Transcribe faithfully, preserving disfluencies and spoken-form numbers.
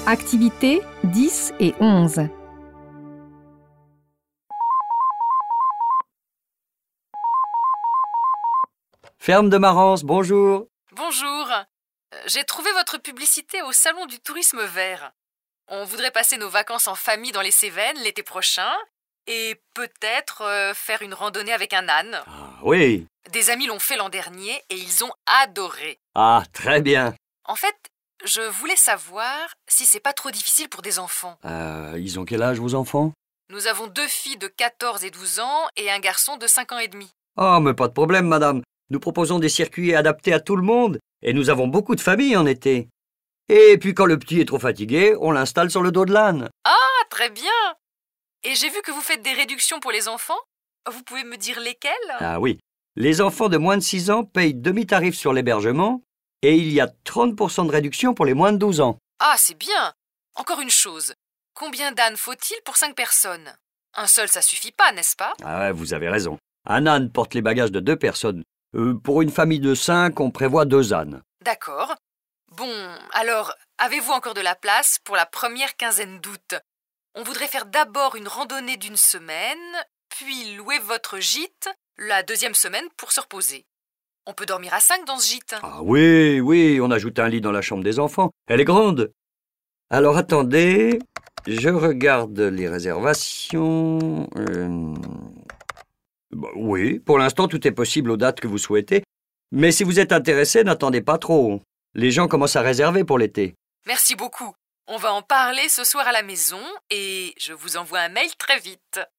Activités dix et onze. Ferme de Marans, bonjour. Bonjour. Euh, J'ai trouvé votre publicité au Salon du Tourisme Vert. On voudrait passer nos vacances en famille dans les Cévennes l'été prochain et peut-être euh, faire une randonnée avec un âne. Ah oui. Des amis l'ont fait l'an dernier et ils ont adoré. Ah, très bien. En fait, je voulais savoir si c'est pas trop difficile pour des enfants. Euh, ils ont quel âge, vos enfants? Nous avons deux filles de quatorze et douze ans et un garçon de cinq ans et demi. Oh, mais pas de problème, madame. Nous proposons des circuits adaptés à tout le monde et nous avons beaucoup de familles en été. Et puis quand le petit est trop fatigué, on l'installe sur le dos de l'âne. Ah, très bien. Et j'ai vu que vous faites des réductions pour les enfants. Vous pouvez me dire lesquelles? Ah oui. Les enfants de moins de six ans payent demi-tarif sur l'hébergement et il y a trente pour cent de réduction pour les moins de douze ans. Ah, c'est bien. Encore une chose. Combien d'ânes faut-il pour cinq personnes? Un seul, ça suffit pas, n'est-ce pas? Ah ouais, vous avez raison. Un âne porte les bagages de deux personnes. Euh, pour une famille de cinq, on prévoit deux ânes. D'accord. Bon, alors, avez-vous encore de la place pour la première quinzaine d'août? On voudrait faire d'abord une randonnée d'une semaine, puis louer votre gîte la deuxième semaine pour se reposer. On peut dormir à cinq dans ce gîte. Ah oui, oui, on ajoute un lit dans la chambre des enfants. Elle est grande. Alors attendez, je regarde les réservations. Euh... Bah, oui, pour l'instant tout est possible aux dates que vous souhaitez. Mais si vous êtes intéressé, n'attendez pas trop. Les gens commencent à réserver pour l'été. Merci beaucoup. On va en parler ce soir à la maison et je vous envoie un mail très vite.